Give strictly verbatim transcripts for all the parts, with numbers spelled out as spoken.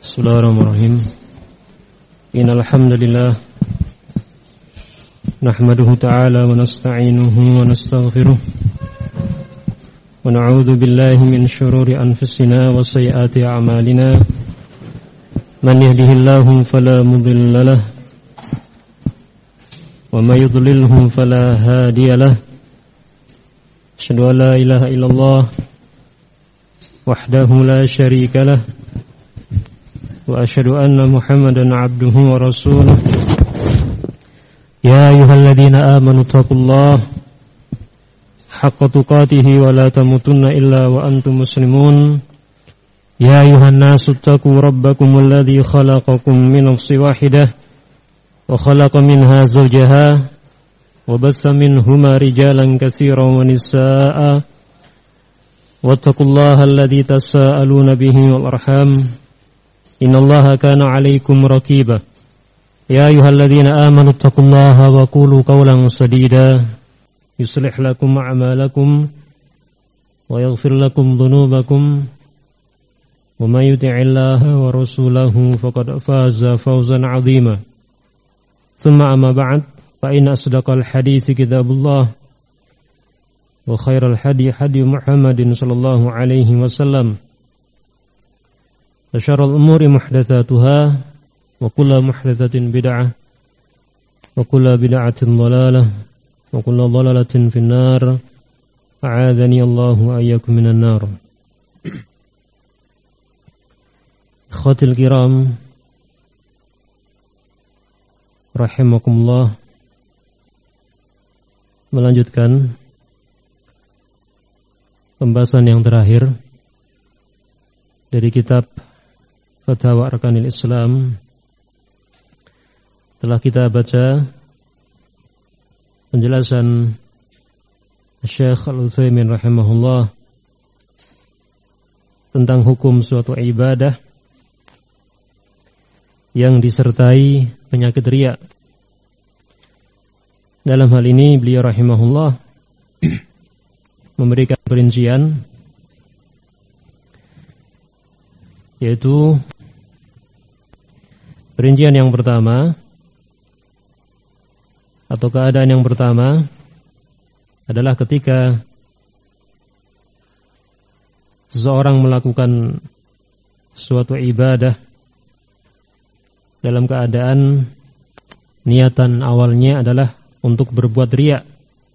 Bismillahirrahmanirrahim. Innal hamdalillah nahmaduhu ta'ala wa nasta'inuhu wa nastaghfiruh wa na'udzu billahi min shururi anfusina wa sayyiati a'malina. Man yahdihillahu fala mudilla lahu wa may yudlilhu fala hadiya lahu. Asyhadu an la ilaha illallah wahdahu la syarika lahu wa asyhadu anna Muhammadan abduhu wa rasuluh. Ya ayyuhalladzina amanu taqullaha haqqa tuqatih wa la tamutunna illa wa antum muslimun. Ya ayyuhan nasu taqu rabbakumul ladzi khalaqakum min nafsin wahidah wa khalaqa minha zawjaha wa bassa minhuma rijalan katsiran wa nisaa'a wattaqullaha alladzi tasaaluna bihi wal arham innallaha kana 'alaikum raqiba. Ya ayyuhalladzina amanu taqullaha wa qulu qawlan sadida yuslih lakum a'malakum wa yaghfir lakum dhunubakum wa may yuti'illaha wa rasulahu faqad faza fawzan 'azima. Tsumma amma ba'd, fa inna asdaqal hadithi kitabullah wa khairal hadi hadi Muhammadin sallallahu alaihi wasallam. Syarrul umuri muhdatsatuha wa kullu muhdatsatin bid'ah wa kullu bid'atin dhalalah wa kullu dhalalatin finnar. A'adzani Allahu ayyakum minan nar. Ikhwatil kiram rahimakumullah, melanjutkan pembahasan yang terakhir dari kitab Fatwa Arkanil Islam. Telah kita baca penjelasan Syekh Al-Utsaimin rahimahullah tentang hukum suatu ibadah yang disertai penyakit riya. Dalam hal ini beliau rahimahullah memberikan perincian, yaitu perincian yang pertama atau keadaan yang pertama adalah ketika seseorang melakukan suatu ibadah dalam keadaan niatan awalnya adalah untuk berbuat riya.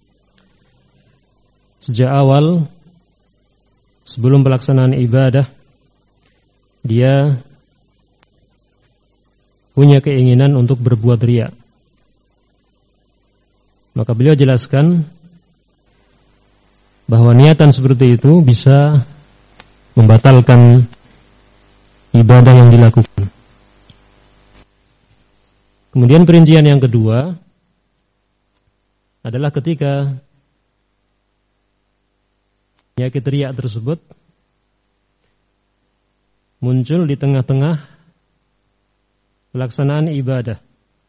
Sejak awal sebelum pelaksanaan ibadah dia punya keinginan untuk berbuat riya. Maka beliau jelaskan bahwa niatan seperti itu bisa membatalkan ibadah yang dilakukan. Kemudian perincian yang kedua adalah ketika penyakit riya tersebut muncul di tengah-tengah pelaksanaan ibadah.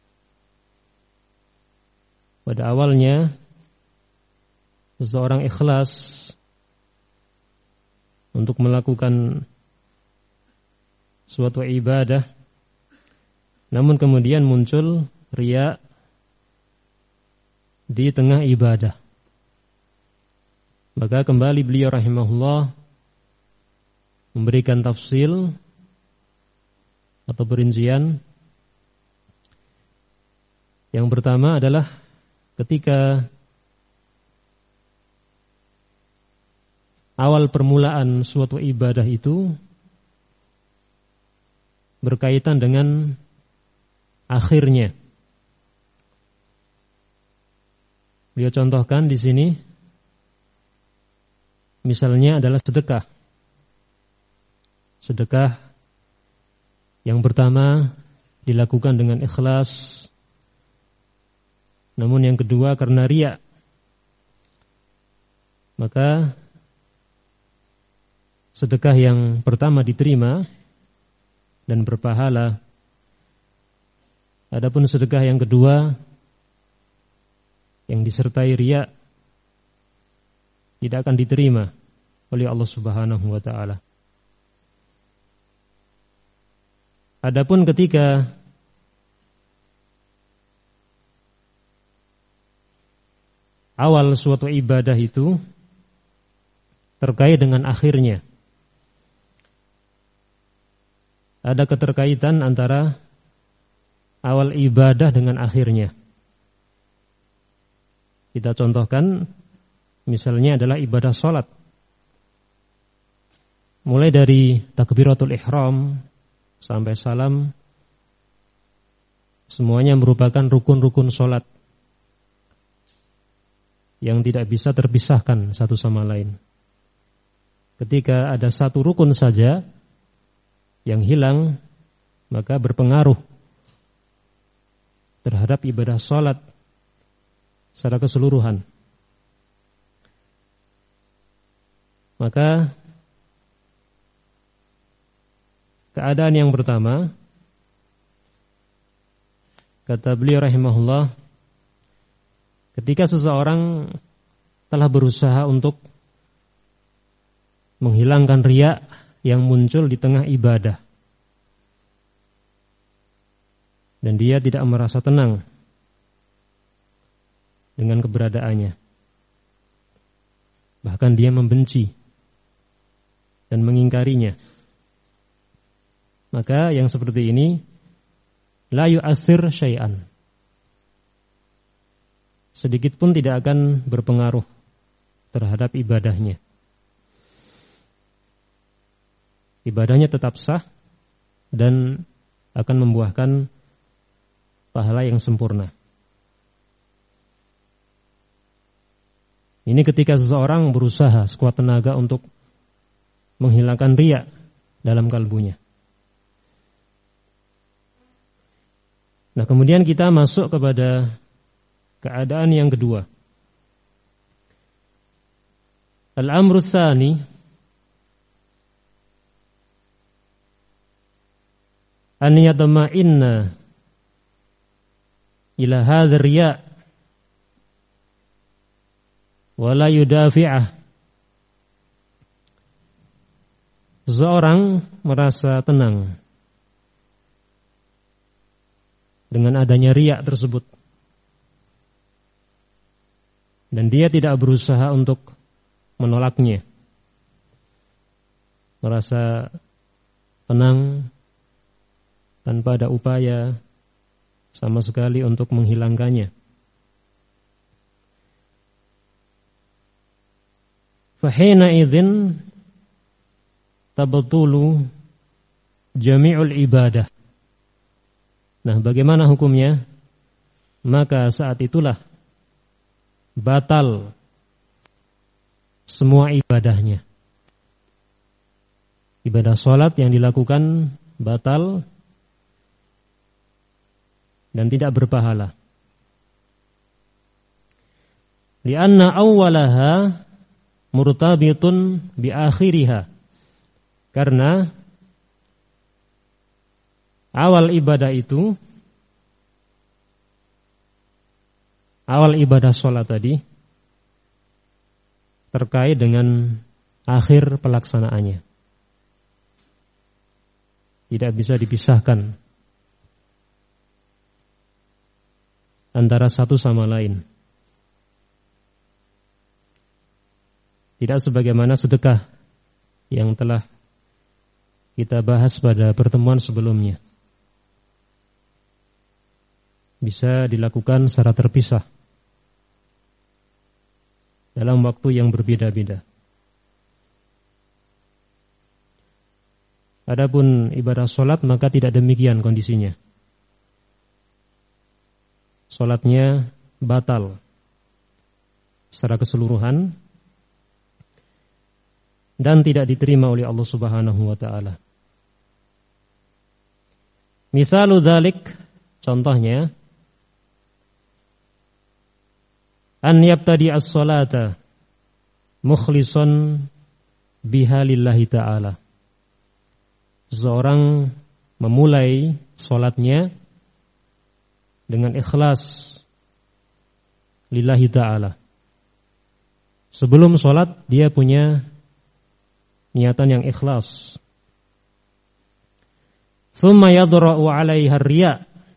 Pada awalnya seseorang ikhlas untuk melakukan suatu ibadah, namun kemudian muncul riya di tengah ibadah. Maka kembali beliau rahimahullah memberikan tafsil atau perincian. Yang pertama adalah ketika awal permulaan suatu ibadah itu berkaitan dengan akhirnya. Beliau contohkan di sini misalnya adalah sedekah. Sedekah yang pertama dilakukan dengan ikhlas, namun yang kedua karena riya. Maka sedekah yang pertama diterima dan berpahala. Adapun sedekah yang kedua yang disertai riya tidak akan diterima oleh Allah Subhanahu wa taala. Adapun ketika awal suatu ibadah itu terkait dengan akhirnya, ada keterkaitan antara awal ibadah dengan akhirnya. Kita contohkan, misalnya adalah ibadah sholat. Mulai dari takbiratul ihram sampai salam, semuanya merupakan rukun-rukun sholat yang tidak bisa terpisahkan satu sama lain. Ketika ada satu rukun saja yang hilang, maka berpengaruh terhadap ibadah sholat secara keseluruhan. Maka keadaan yang pertama, kata beliau rahimahullah, ketika seseorang telah berusaha untuk menghilangkan riya yang muncul di tengah ibadah, dan dia tidak merasa tenang dengan keberadaannya, bahkan dia membenci dan mengingkarinya, maka yang seperti ini la yu'assir syai'an, sedikit pun tidak akan berpengaruh terhadap ibadahnya. Ibadahnya tetap sah dan akan membuahkan pahala yang sempurna. Ini ketika seseorang berusaha sekuat tenaga untuk menghilangkan riya dalam kalbunya. Nah, kemudian kita masuk kepada keadaan yang kedua. Al-amru tsani, an yatma'inna ila hadzal riya wa la yudafi'ah. Seorang merasa tenang dengan adanya riya tersebut, dan dia tidak berusaha untuk menolaknya, merasa tenang tanpa ada upaya sama sekali untuk menghilangkannya. Fahina idzin tabtulu jami'ul ibadah. Nah, bagaimana hukumnya? Maka saat itulah batal semua ibadahnya. Ibadah sholat yang dilakukan batal dan tidak berpahala. Lianna awwalaha murtabitun bi akhiriha. Karena awal ibadah itu, awal ibadah sholat tadi terkait dengan akhir pelaksanaannya. Tidak bisa dipisahkan antara satu sama lain. Tidak sebagaimana sedekah yang telah kita bahas pada pertemuan sebelumnya. Bisa dilakukan secara terpisah dalam waktu yang berbeda-beda. Adapun ibadah sholat maka tidak demikian kondisinya. Sholatnya batal secara keseluruhan dan tidak diterima oleh Allah Subhanahu wa taala. Misalu dzalik, contohnya, an yabtadi as-salata mukhlishan biha lillahi ta'ala. Seorang memulai salatnya dengan ikhlas lillahi ta'ala. Sebelum salat dia punya niatan yang ikhlas. Thumma yadra'u 'alaiha ar-riya'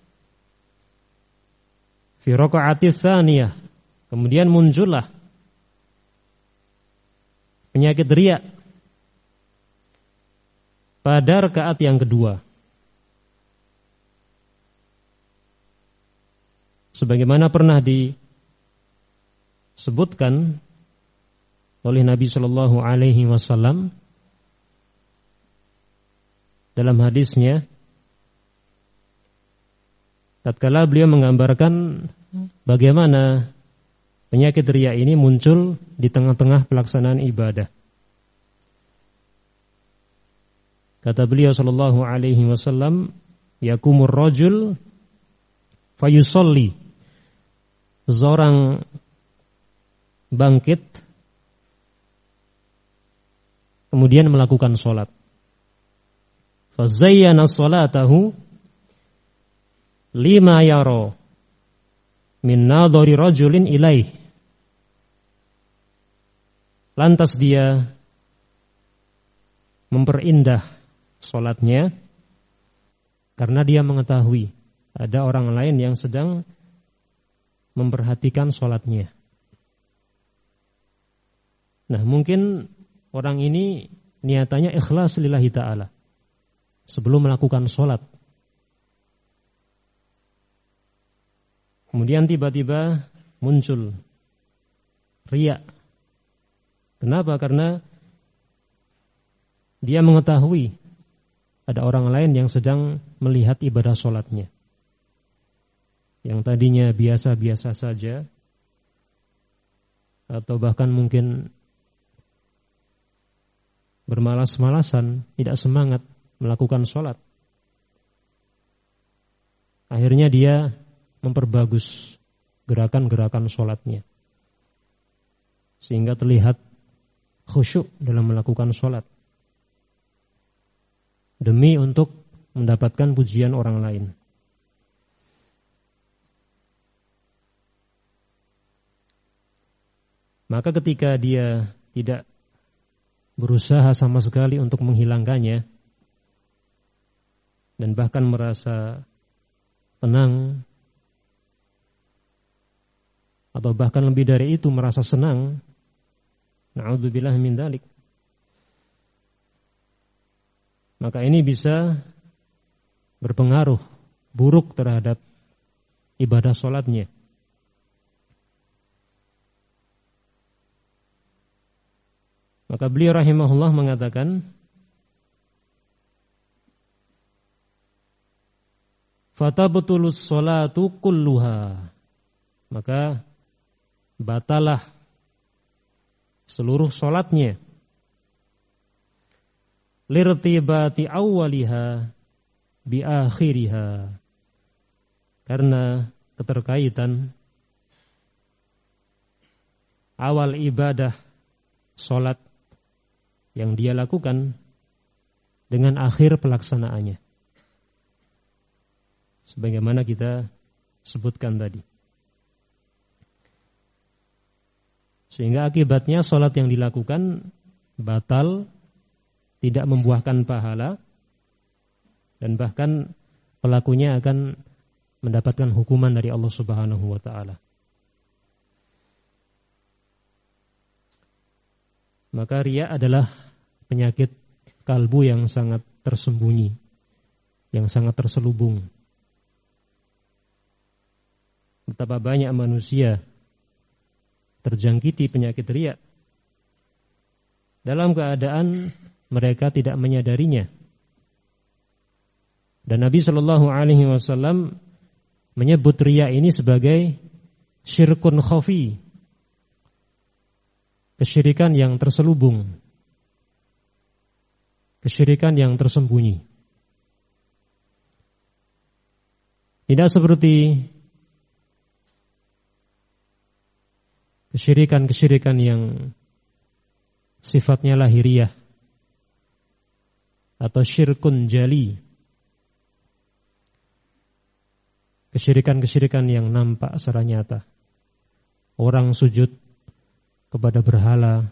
fi raqa'ati tsaniyah. Kemudian muncullah penyakit riya pada rakaat yang kedua. Sebagaimana pernah disebutkan oleh Nabi Shallallahu Alaihi Wasallam dalam hadisnya, tatkala beliau menggambarkan bagaimana penyakit riya ini muncul di tengah-tengah pelaksanaan ibadah. Kata beliau Shallallahu Alaihi Wasallam, yakumur rajul fayusolli. Seorang bangkit kemudian melakukan sholat. Fazayyana sholatahu lima yaro min nadhari rajulin ilaih. Lantas dia memperindah sholatnya karena dia mengetahui ada orang lain yang sedang memperhatikan sholatnya. Nah, mungkin orang ini niatannya ikhlas lillahi ta'ala sebelum melakukan sholat. Kemudian tiba-tiba muncul riya. Kenapa? Karena dia mengetahui ada orang lain yang sedang melihat ibadah sholatnya. Yang tadinya biasa-biasa saja, atau bahkan mungkin bermalas-malasan, tidak semangat melakukan sholat. Akhirnya dia memperbagus gerakan-gerakan sholatnya, sehingga terlihat khusyuk dalam melakukan sholat, demi untuk mendapatkan pujian orang lain. Maka ketika dia tidak berusaha sama sekali untuk menghilangkannya, dan bahkan merasa tenang, atau bahkan lebih dari itu merasa senang, na'udzubillah min dzalik, maka ini bisa berpengaruh buruk terhadap ibadah sholatnya. Maka beliau rahimahullah mengatakan, fatabtulus sholatu kulluha, maka batalah seluruh sholatnya, lirtibati awwaliha bi akhiriha, karena keterkaitan awal ibadah sholat yang dia lakukan dengan akhir pelaksanaannya, sebagaimana kita sebutkan tadi. Sehingga akibatnya sholat yang dilakukan batal, tidak membuahkan pahala, dan bahkan pelakunya akan mendapatkan hukuman dari Allah Subhanahu wa ta'ala. Maka riya adalah penyakit kalbu yang sangat tersembunyi, yang sangat terselubung. Betapa banyak manusia terjangkiti penyakit riya dalam keadaan mereka tidak menyadarinya. Dan Nabi Shallallahu Alaihi Wasallam menyebut riya ini sebagai syirkun khafi, kesyirikan yang terselubung, kesyirikan yang tersembunyi. Tidak seperti kesyirikan-kesyirikan yang sifatnya lahiriah atau syirkun jali, kesyirikan-kesyirikan yang nampak secara nyata. Orang sujud kepada berhala,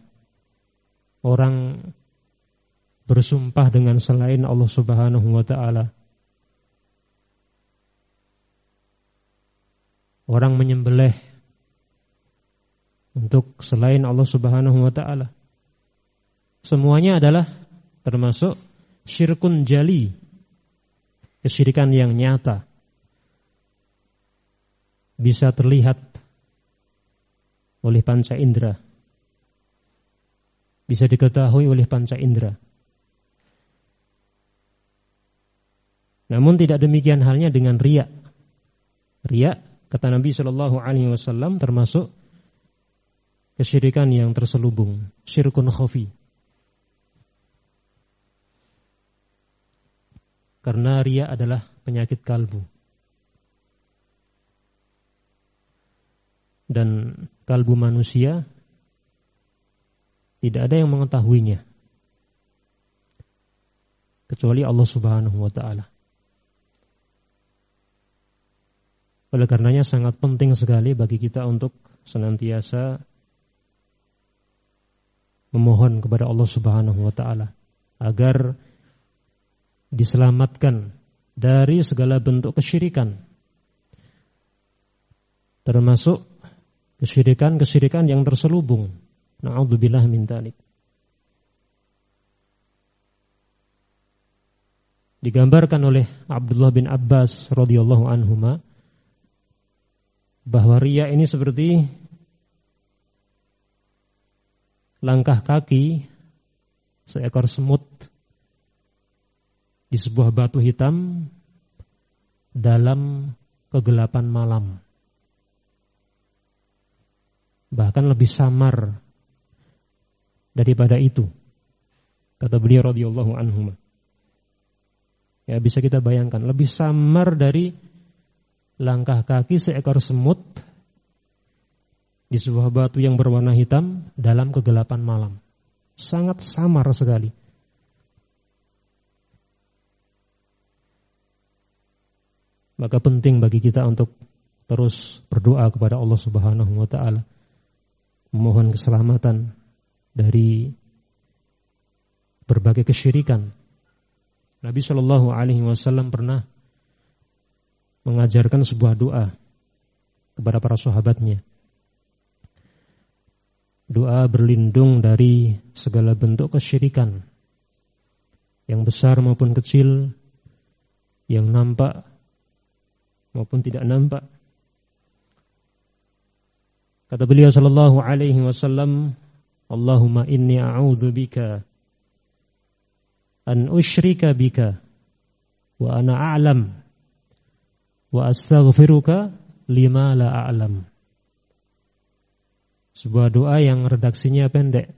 orang bersumpah dengan selain Allah Subhanahu wa ta'ala, orang menyembelih untuk selain Allah Subhanahu wa taala. Semuanya adalah termasuk syirkun jali, kesyirikan yang nyata, bisa terlihat oleh panca indera, bisa diketahui oleh panca indera. Namun tidak demikian halnya dengan riya. Riya, kata Nabi Shallallahu Alaihi Wasallam, termasuk kesyirikan yang terselubung, syirkun khafi. Karena riya adalah penyakit kalbu. Dan kalbu manusia tidak ada yang mengetahuinya kecuali Allah Subhanahu wa taala. Oleh karenanya sangat penting sekali bagi kita untuk senantiasa memohon kepada Allah Subhanahu wa taala agar diselamatkan dari segala bentuk kesyirikan, termasuk kesyirikan-kesyirikan yang terselubung. Na'udzubillah min dzalik. Digambarkan oleh Abdullah bin Abbas radhiyallahu anhuma bahwa riya ini seperti langkah kaki seekor semut di sebuah batu hitam dalam kegelapan malam. Bahkan lebih samar daripada itu, kata beliau radhiyallahu anhu. Ya, bisa kita bayangkan, lebih samar dari langkah kaki seekor semut di sebuah batu yang berwarna hitam dalam kegelapan malam. Sangat samar sekali. Maka penting bagi kita untuk terus berdoa kepada Allah Subhanahu wa taala, memohon keselamatan dari berbagai kesyirikan. Nabi Shallallahu Alaihi Wasallam pernah mengajarkan sebuah doa kepada para sahabatnya. Doa berlindung dari segala bentuk kesyirikan, yang besar maupun kecil, yang nampak maupun tidak nampak. Kata beliau sallallahu alaihi wasallam, Allahumma inni a'udzu bika an usyrika bika wa ana a'lam wa astaghfiruka lima la a'lam. Sebuah doa yang redaksinya pendek,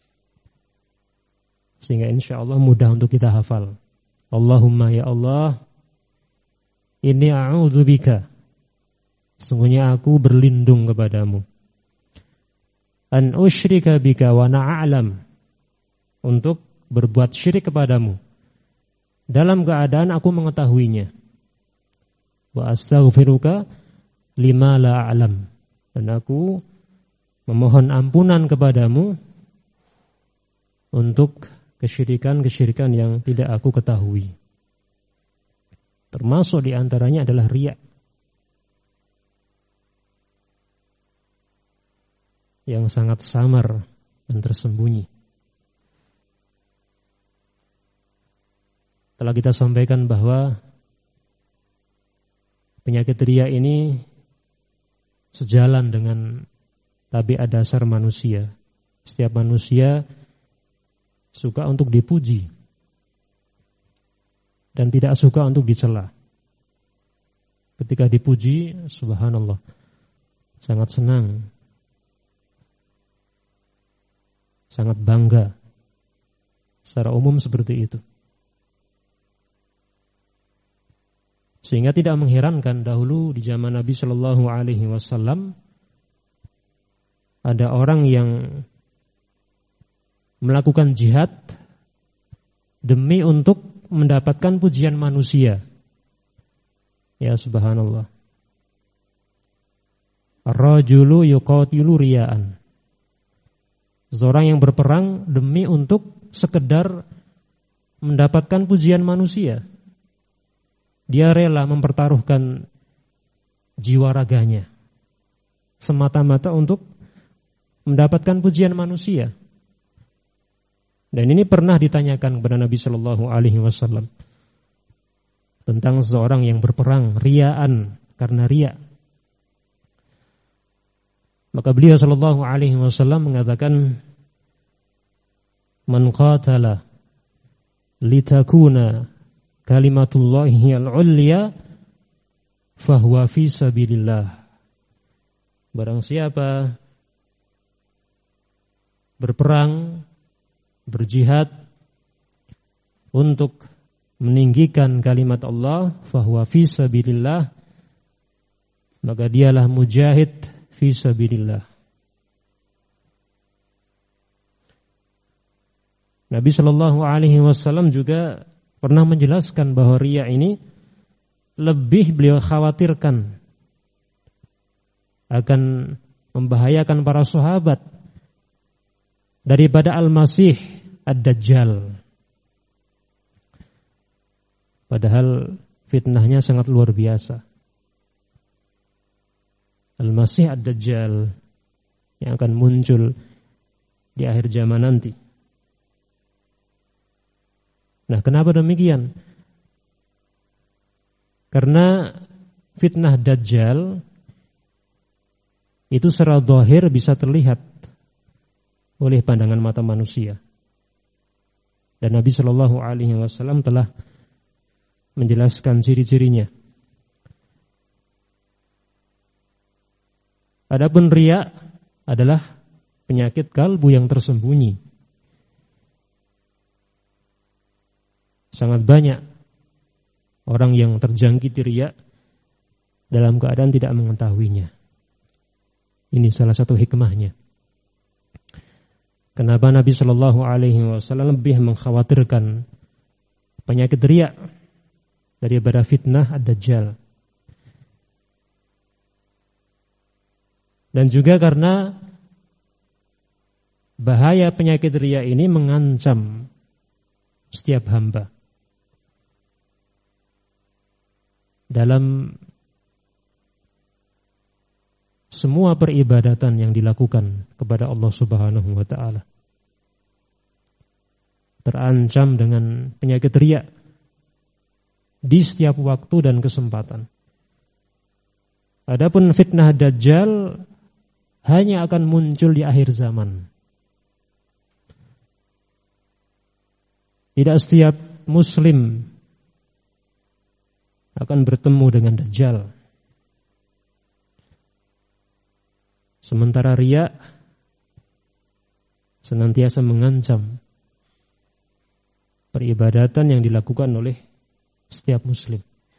sehingga insyaallah mudah untuk kita hafal. Allahumma ya Allah, inni a'udzu bika, sungguhnya aku berlindung kepadamu, an usyrika bika wa na'alam, untuk berbuat syirik kepadamu dalam keadaan aku mengetahuinya, wa astaghfiruka lima la a'lam, dan aku memohon ampunan kepadamu untuk kesyirikan-kesyirikan yang tidak aku ketahui. Termasuk diantaranya adalah riya, yang sangat samar dan tersembunyi. Telah kita sampaikan bahwa penyakit riya ini sejalan dengan tabiat dasar manusia. Setiap manusia suka untuk dipuji dan tidak suka untuk dicela. Ketika dipuji, subhanallah, sangat senang, sangat bangga. Secara umum seperti itu. Sehingga tidak mengherankan dahulu di zaman Nabi Shallallahu Alaihi Wasallam ada orang yang melakukan jihad demi untuk mendapatkan pujian manusia. Ya subhanallah. Ar-rajulu yuqatilu riya'an. Seorang yang berperang demi untuk sekedar mendapatkan pujian manusia. Dia rela mempertaruhkan jiwa raganya, semata-mata untuk mendapatkan pujian manusia. Dan ini pernah ditanyakan kepada Nabi Shallallahu Alaihi Wasallam tentang seseorang yang berperang riaan karena riya. Maka beliau Shallallahu Alaihi Wasallam mengatakan, "Man qatala litakuna kalimatullahi al-ulya, fahuwa fi sabilillah." Barang siapa berperang, berjihad untuk meninggikan kalimat Allah, fahuwa fi sabilillah, maka dialah mujahid fi sabilillah. Nabi Shallallahu Alaihi Wasallam juga pernah menjelaskan bahwa riya ini lebih beliau khawatirkan akan membahayakan para sahabat daripada Al-Masih Ad-Dajjal. Padahal fitnahnya sangat luar biasa. Al-Masih Ad-Dajjal yang akan muncul di akhir zaman nanti. Nah, kenapa demikian? Karena fitnah Dajjal itu secara zahir bisa terlihat oleh pandangan mata manusia. Dan Nabi Shallallahu Alaihi Wasallam telah menjelaskan ciri-cirinya. Adapun riya adalah penyakit kalbu yang tersembunyi. Sangat banyak orang yang terjangkit riya dalam keadaan tidak mengetahuinya. Ini salah satu hikmahnya. Kenapa Nabi Shallallahu Alaihi Wasallam lebih mengkhawatirkan penyakit riya daripada fitnah ad-Dajjal? Dan juga karena bahaya penyakit riya ini mengancam setiap hamba dalam semua peribadatan yang dilakukan kepada Allah Subhanahu wa taala. Terancam dengan penyakit riya di setiap waktu dan kesempatan. Adapun fitnah Dajjal hanya akan muncul di akhir zaman. Tidak setiap muslim akan bertemu dengan Dajjal. Sementara riya senantiasa mengancam peribadatan yang dilakukan oleh setiap muslim.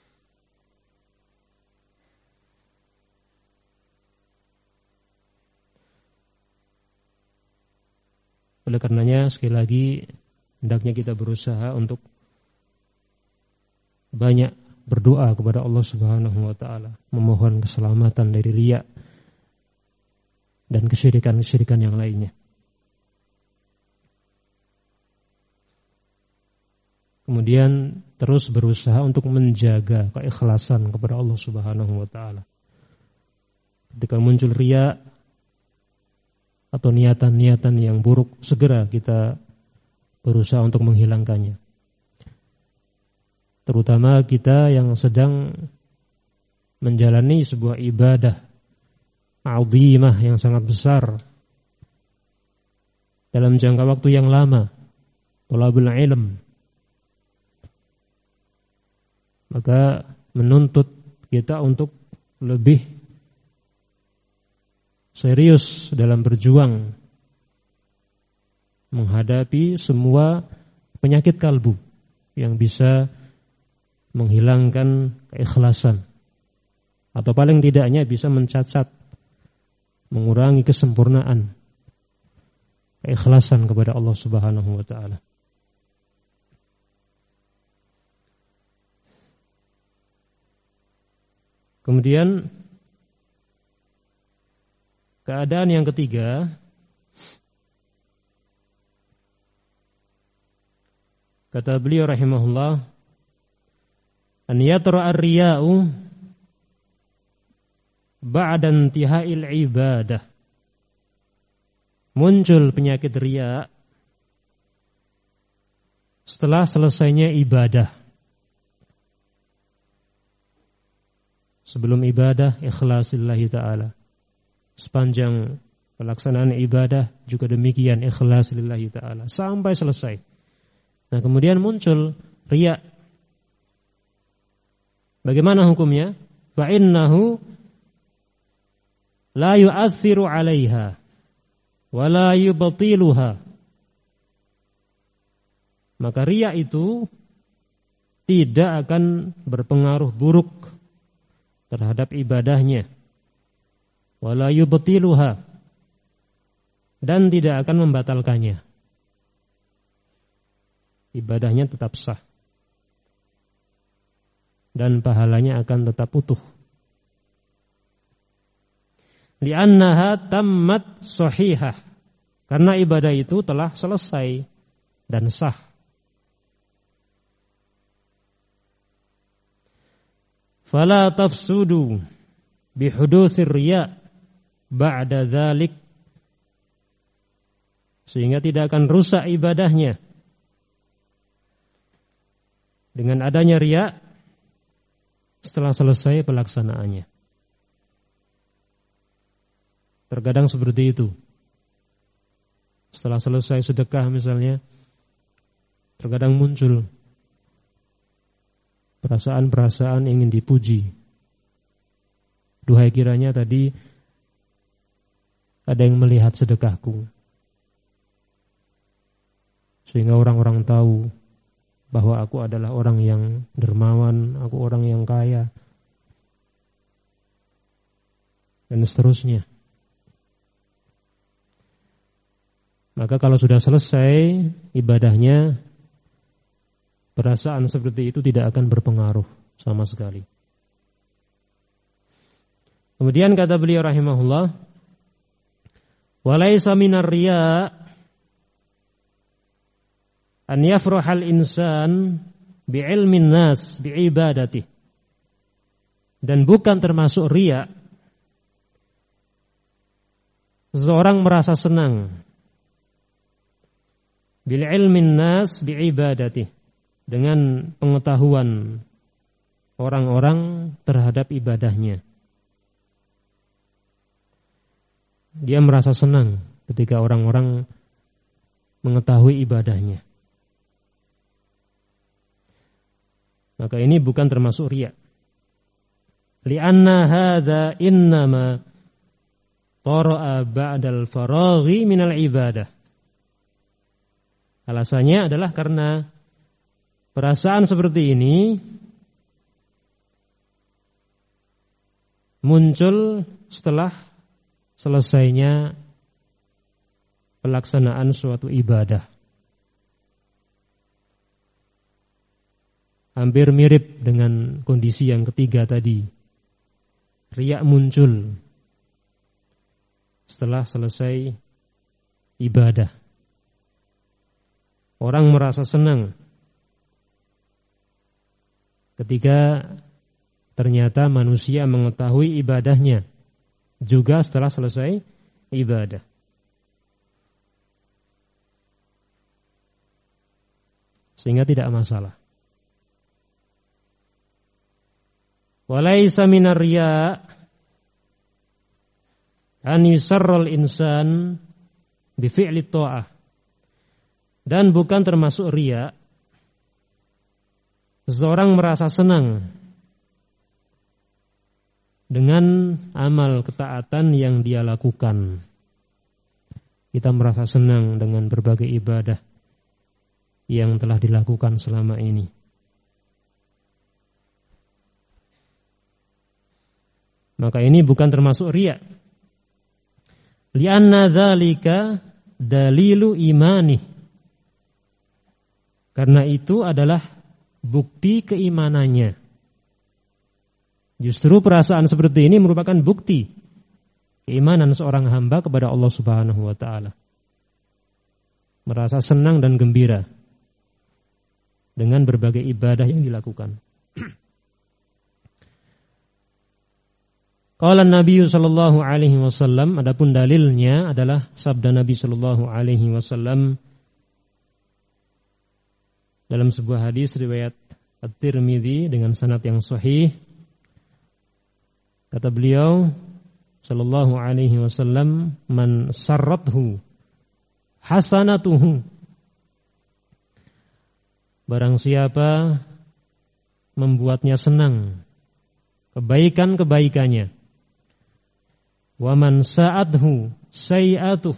Oleh karenanya sekali lagi hendaknya kita berusaha untuk banyak berdoa kepada Allah Subhanahu wa taala, memohon keselamatan dari riya dan kesyirikan-kesyirikan yang lainnya. Kemudian terus berusaha untuk menjaga keikhlasan kepada Allah Subhanahu wa taala. Ketika muncul riya atau niatan-niatan yang buruk, segera kita berusaha untuk menghilangkannya. Terutama kita yang sedang menjalani sebuah ibadah azimah yang sangat besar dalam jangka waktu yang lama, thalabul ilm, maka menuntut kita untuk lebih serius dalam berjuang menghadapi semua penyakit kalbu yang bisa menghilangkan keikhlasan atau paling tidaknya bisa mencacat, mengurangi kesempurnaan keikhlasan kepada Allah Subhanahu wa taala. Kemudian keadaan yang ketiga, kata beliau rahimahullah, an yatra ar-riya'u ba'da intihail ibadah. Muncul penyakit riya setelah selesainya ibadah. Sebelum ibadah ikhlas lillahi ta'ala. Sepanjang pelaksanaan ibadah juga demikian ikhlas lillahi ta'ala sampai selesai. Nah, kemudian muncul riya. Bagaimana hukumnya? Fa innahu la yu'atsiru 'alaiha wa la yubtiluha. Maka riya itu tidak akan berpengaruh buruk terhadap ibadahnya. Wa la yubtiluha, dan tidak akan membatalkannya. Ibadahnya tetap sah dan pahalanya akan tetap utuh. Li'annaha tammat sahihah, karena ibadah itu telah selesai dan sah. Fala tafsudu bihudutsir riya ba'da dzalik, sehingga tidak akan rusak ibadahnya dengan adanya riya setelah selesai pelaksanaannya. Terkadang seperti itu. Setelah selesai sedekah misalnya, terkadang muncul perasaan-perasaan ingin dipuji. Duhai kiranya tadi ada yang melihat sedekahku, sehingga orang-orang tahu bahwa aku adalah orang yang dermawan, aku orang yang kaya, dan seterusnya. Maka kalau sudah selesai ibadahnya, perasaan seperti itu tidak akan berpengaruh sama sekali. Kemudian kata beliau rahimahullah, walaysa minar riya an yafrahal insan bi'ilmin nas bi'ibadatih. Dan bukan termasuk riya seseorang merasa senang bi'ilmin nas bi'ibadatih, dengan pengetahuan orang-orang terhadap ibadahnya. Dia merasa senang ketika orang-orang mengetahui ibadahnya. Maka ini bukan termasuk riya. Li'anna hadza innama tara'a ba'dal faraghi minal ibadah. Alasannya adalah karena perasaan seperti ini muncul setelah selesainya pelaksanaan suatu ibadah. Hampir mirip dengan kondisi yang ketiga tadi. Riya muncul setelah selesai ibadah. Orang merasa senang ketika ternyata manusia mengetahui ibadahnya juga setelah selesai ibadah. Sehingga tidak masalah. Walaysa minar riya an yusarral insan bi fi'li ta'ah. Dan bukan termasuk riya seseorang merasa senang dengan amal ketaatan yang dia lakukan. Kita merasa senang dengan berbagai ibadah yang telah dilakukan selama ini. Maka ini bukan termasuk riya. Li'anna dzalika dalilu imani. Karena itu adalah bukti keimanannya. Justru perasaan seperti ini merupakan bukti keimanan seorang hamba kepada Allah Subhanahu wa taala. Merasa senang dan gembira dengan berbagai ibadah yang dilakukan. Qala Nabi sallallahu alaihi wasallam, adapun dalilnya adalah sabda Nabi sallallahu alaihi wasallam dalam sebuah hadis riwayat At-Tirmidzi dengan sanad yang sahih. Kata beliau sallallahu alaihi wasallam, man sarrathu hasanatuhu, barang siapa membuatnya senang kebaikan-kebaikannya, wa man sa'adhu sayi'atuh,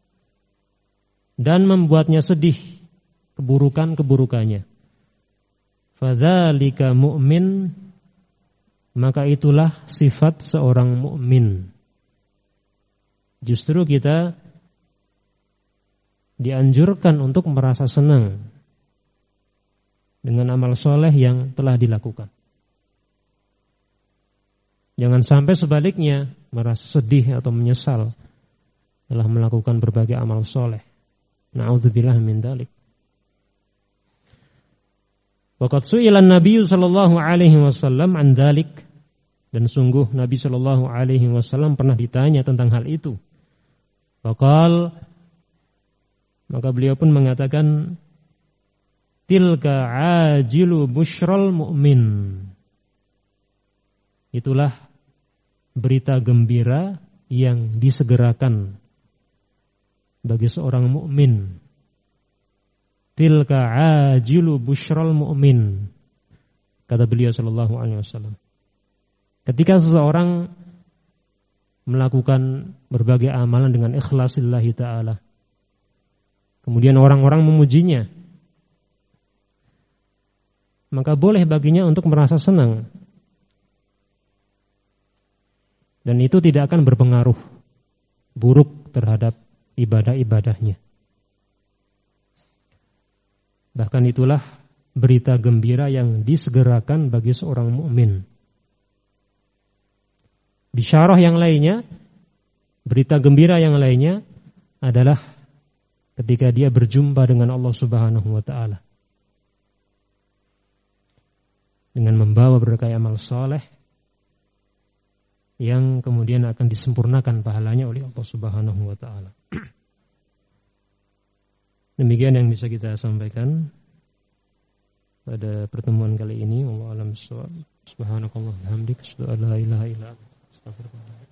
dan membuatnya sedih keburukan-keburukannya, fadzalika mu'min, maka itulah sifat seorang mukmin. Justru kita dianjurkan untuk merasa senang dengan amal soleh yang telah dilakukan. Jangan sampai sebaliknya merasa sedih atau menyesal telah melakukan berbagai amal soleh. Na'udzubillah min dzalik. Waqad su'ila an-nabiy sallallahu alaihi wasallam an dzalik, dan sungguh Nabi sallallahu alaihi wasallam pernah ditanya tentang hal itu. Faqal, maka beliau pun mengatakan, tilka ajilu busyral mu'min, itulah berita gembira yang disegerakan bagi seorang mukmin. Tilka ajilu busyral mu'min, kata beliau sallallahu alaihi wasallam. Ketika seseorang melakukan berbagai amalan dengan ikhlas lillahi ta'ala, kemudian orang-orang memujinya, maka boleh baginya untuk merasa senang. Dan itu tidak akan berpengaruh buruk terhadap ibadah-ibadahnya. Bahkan itulah berita gembira yang disegerakan bagi seorang mukmin. Bisyarah yang lainnya, berita gembira yang lainnya adalah ketika dia berjumpa dengan Allah Subhanahu wa taala dengan membawa berbagai amal saleh yang kemudian akan disempurnakan pahalanya oleh Allah Subhanahu wa taala. Demikian yang bisa kita sampaikan pada pertemuan kali ini. Wallahu a'lam bishawab. Subhanakallah wa bihamdika, asyhadu an la ilaha illa anta, astaghfiruka wa atubu ilaik.